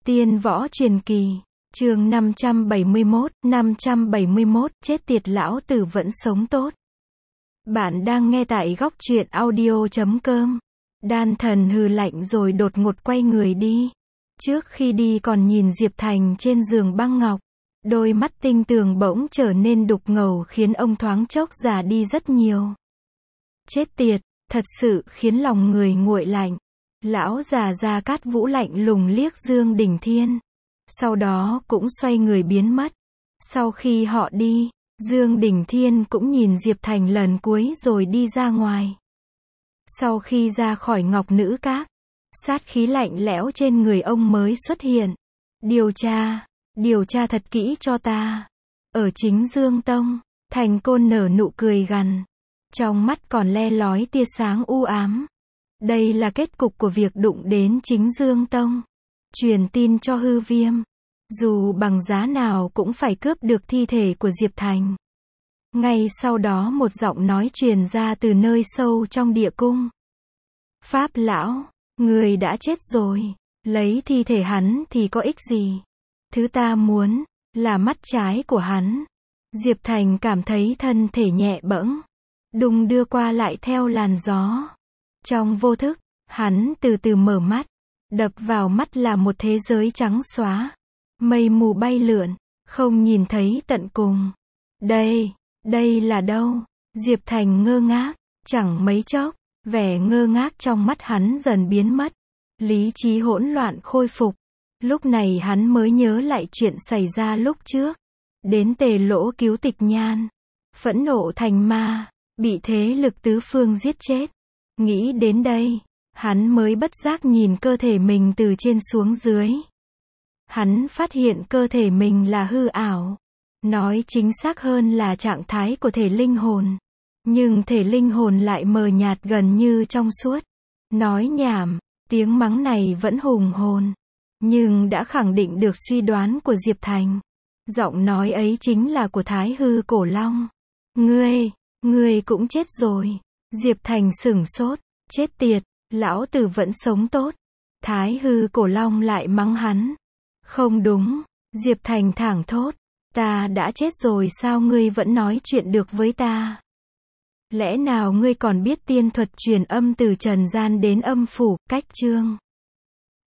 Tiên võ truyền kỳ, chương 571, chết tiệt lão tử vẫn sống tốt. Bạn đang nghe tại góc truyện audio.com. Đan Thần hừ lạnh rồi đột ngột quay người đi. Trước khi đi còn nhìn Diệp Thành trên giường băng ngọc. Đôi mắt tinh tường bỗng trở nên đục ngầu khiến ông thoáng chốc già đi rất nhiều. Chết tiệt, thật sự khiến lòng người nguội lạnh. Lão già Gia Cát Vũ lạnh lùng liếc Dương Đình Thiên. Sau đó cũng xoay người biến mất. Sau khi họ đi, Dương Đình Thiên cũng nhìn Diệp Thành lần cuối rồi đi ra ngoài. Sau khi ra khỏi Ngọc Nữ Các, sát khí lạnh lẽo trên người ông mới xuất hiện. Điều tra thật kỹ cho ta. Ở Chính Dương Tông, Thành Côn nở nụ cười gằn. Trong mắt còn le lói tia sáng u ám. Đây là kết cục của việc đụng đến Chính Dương Tông. Truyền tin cho Hư Viêm. Dù bằng giá nào cũng phải cướp được thi thể của Diệp Thành. Ngay sau đó một giọng nói truyền ra từ nơi sâu trong địa cung. Pháp lão, người đã chết rồi. Lấy thi thể hắn thì có ích gì? Thứ ta muốn là mắt trái của hắn. Diệp Thành cảm thấy thân thể nhẹ bẫng, đung đưa qua lại theo làn gió. Trong vô thức, hắn từ từ mở mắt. Đập vào mắt là một thế giới trắng xóa. Mây mù bay lượn, không nhìn thấy tận cùng. Đây là đâu? Diệp Thành ngơ ngác. Chẳng mấy chốc, vẻ ngơ ngác trong mắt hắn dần biến mất. Lý trí hỗn loạn khôi phục. Lúc này hắn mới nhớ lại chuyện xảy ra lúc trước. Đến Tề Lỗ cứu Tịch Nhan. Phẫn nộ thành ma, bị thế lực tứ phương giết chết. Nghĩ đến đây, hắn mới bất giác nhìn cơ thể mình từ trên xuống dưới. Hắn phát hiện cơ thể mình là hư ảo. Nói chính xác hơn là trạng thái của thể linh hồn. Nhưng thể linh hồn lại mờ nhạt gần như trong suốt. Nói nhảm, tiếng mắng này vẫn hùng hồn. Nhưng đã khẳng định được suy đoán của Diệp Thành. Giọng nói ấy chính là của Thái Hư Cổ Long. Ngươi cũng chết rồi. Diệp Thành sửng sốt. Chết tiệt, lão tử vẫn sống tốt. Thái Hư Cổ Long lại mắng hắn. Không đúng, Diệp Thành thảng thốt. Ta đã chết rồi sao ngươi vẫn nói chuyện được với ta? Lẽ nào ngươi còn biết tiên thuật truyền âm từ trần gian đến âm phủ, cách chương?